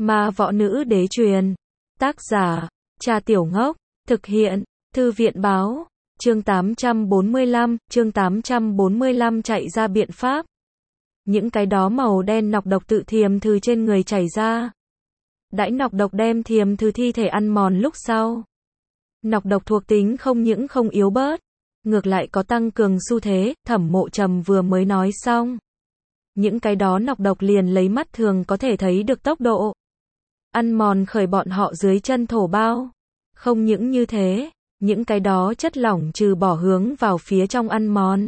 Ma võ nữ đế truyền. Tác giả, Trà Tiểu Ngốc. Thực hiện, Thư viện báo. Chương 845 chạy ra biện pháp. Những cái đó màu đen nọc độc tự thiềm từ trên người chảy ra. Đãi nọc độc đem thiềm từ thi thể ăn mòn lúc sau. Nọc độc thuộc tính không những không yếu bớt, ngược lại có tăng cường xu thế, Thẩm Mộ Trầm vừa mới nói xong. Những cái đó nọc độc liền lấy mắt thường có thể thấy được tốc độ ăn mòn khởi bọn họ dưới chân thổ bao. Không những như thế, những cái đó chất lỏng trừ bỏ hướng vào phía trong ăn mòn,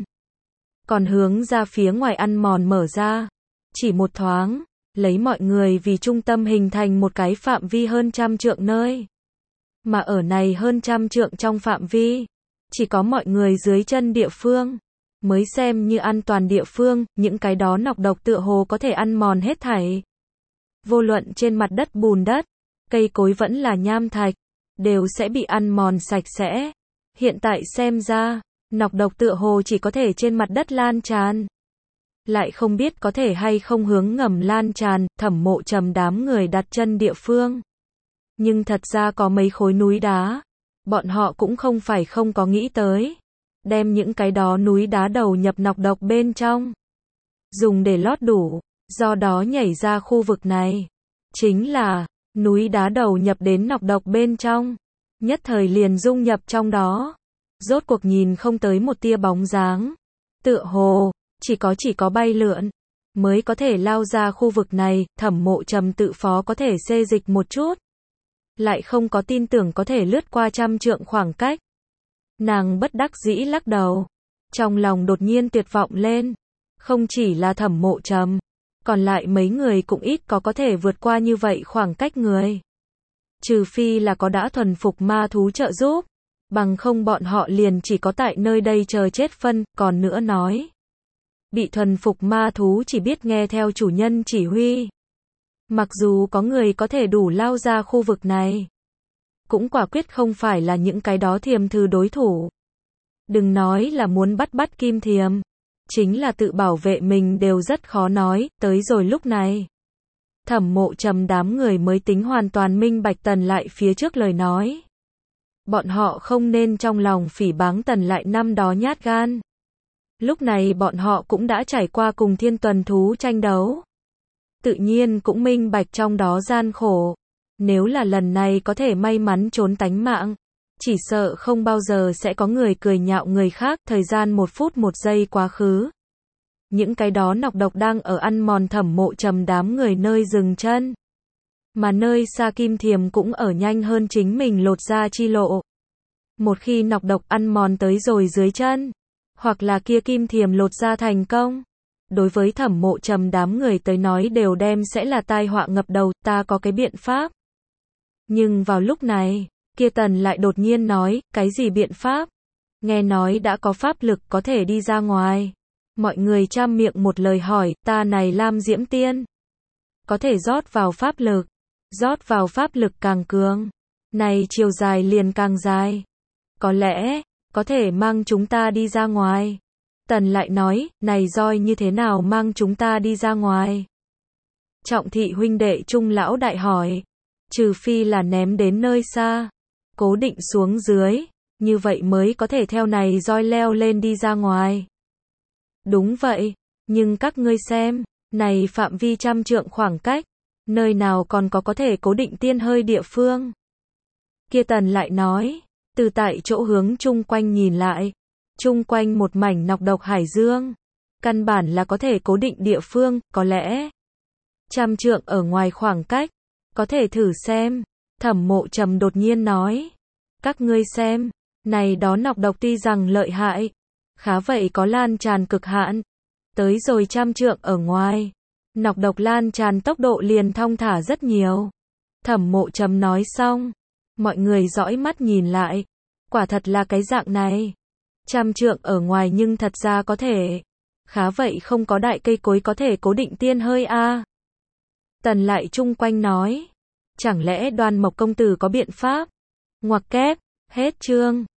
còn hướng ra phía ngoài ăn mòn mở ra. Chỉ một thoáng, lấy mọi người vì trung tâm hình thành một cái phạm vi hơn 100 trượng nơi. Mà ở này hơn 100 trượng trong phạm vi, chỉ có mọi người dưới chân địa phương mới xem như an toàn địa phương, những cái đó nọc độc tựa hồ có thể ăn mòn hết thảy. Vô luận trên mặt đất bùn đất, cây cối vẫn là nham thạch, đều sẽ bị ăn mòn sạch sẽ. Hiện tại xem ra, nọc độc tựa hồ chỉ có thể trên mặt đất lan tràn, lại không biết có thể hay không hướng ngầm lan tràn. Thẩm Mộ Trầm đám người đặt chân địa phương, nhưng thật ra có mấy khối núi đá, bọn họ cũng không phải không có nghĩ tới đem những cái đó núi đá đầu nhập nọc độc bên trong, dùng để lót đủ, do đó nhảy ra khu vực này. Chính là, núi đá đầu nhập đến nọc độc bên trong, nhất thời liền dung nhập trong đó, rốt cuộc nhìn không tới một tia bóng dáng, tựa hồ chỉ có bay lượn mới có thể lao ra khu vực này. Thẩm Mộ Trầm tự phó có thể xê dịch một chút, lại không có tin tưởng có thể lướt qua 100 trượng khoảng cách. Nàng bất đắc dĩ lắc đầu, trong lòng đột nhiên tuyệt vọng lên. Không chỉ là Thẩm Mộ Trầm, còn lại mấy người cũng ít có thể vượt qua như vậy khoảng cách người. Trừ phi là có đã thuần phục ma thú trợ giúp, bằng không bọn họ liền chỉ có tại nơi đây chờ chết phân. Còn nữa nói, bị thuần phục ma thú chỉ biết nghe theo chủ nhân chỉ huy. Mặc dù có người có thể đủ lao ra khu vực này, cũng quả quyết không phải là những cái đó thiềm thư đối thủ. Đừng nói là muốn bắt kim thiềm, chính là tự bảo vệ mình đều rất khó nói. Tới rồi lúc này, Thẩm Mộ Trầm đám người mới tính hoàn toàn minh bạch Tần Lại phía trước lời nói. Bọn họ không nên trong lòng phỉ báng Tần Lại năm đó nhát gan. Lúc này bọn họ cũng đã trải qua cùng thiên tuần thú tranh đấu, tự nhiên cũng minh bạch trong đó gian khổ. Nếu là lần này có thể may mắn trốn tánh mạng, chỉ sợ không bao giờ sẽ có người cười nhạo người khác. Thời gian 1 phút 1 giây quá khứ, những cái đó nọc độc đang ở ăn mòn Thẩm Mộ Trầm đám người nơi dừng chân, mà nơi xa kim thiềm cũng ở nhanh hơn chính mình lột ra chi lộ. Một khi nọc độc ăn mòn tới rồi dưới chân, hoặc là kia kim thiềm lột ra thành công, đối với Thẩm Mộ Trầm đám người tới nói đều đem sẽ là tai họa ngập đầu. Ta có cái biện pháp. Nhưng vào lúc này, kia Tần lại đột nhiên nói, cái gì biện pháp? Nghe nói đã có pháp lực có thể đi ra ngoài. Mọi người trăm miệng một lời hỏi, ta này Lam Diễm Tiên, có thể rót vào pháp lực càng cường, này chiều dài liền càng dài. Có lẽ, có thể mang chúng ta đi ra ngoài. Tần lại nói, này roi như thế nào mang chúng ta đi ra ngoài? Trọng Thị huynh đệ Trung lão đại hỏi, trừ phi là ném đến nơi xa, cố định xuống dưới, như vậy mới có thể theo này roi leo lên đi ra ngoài. Đúng vậy, nhưng các ngươi xem, này phạm vi 100 trượng khoảng cách, nơi nào còn có thể cố định tiên hơi địa phương? Kia Tần lại nói, từ tại chỗ hướng chung quanh nhìn lại, chung quanh một mảnh nọc độc hải dương, căn bản là có thể cố định địa phương. Có lẽ 100 trượng ở ngoài khoảng cách, có thể thử xem. Thẩm Mộ Trầm đột nhiên nói, các ngươi xem, này đó nọc độc tuy rằng lợi hại, khá vậy có lan tràn cực hạn. Tới rồi 100 trượng ở ngoài, nọc độc lan tràn tốc độ liền thong thả rất nhiều. Thẩm Mộ Trầm nói xong, mọi người dõi mắt nhìn lại, quả thật là cái dạng này. 100 trượng ở ngoài nhưng thật ra có thể, khá vậy không có đại cây cối có thể cố định tiên hơi a. Tần lại chung quanh nói, chẳng lẽ Đoan Mộc công tử có biện pháp? Ngoặc kép, hết chương.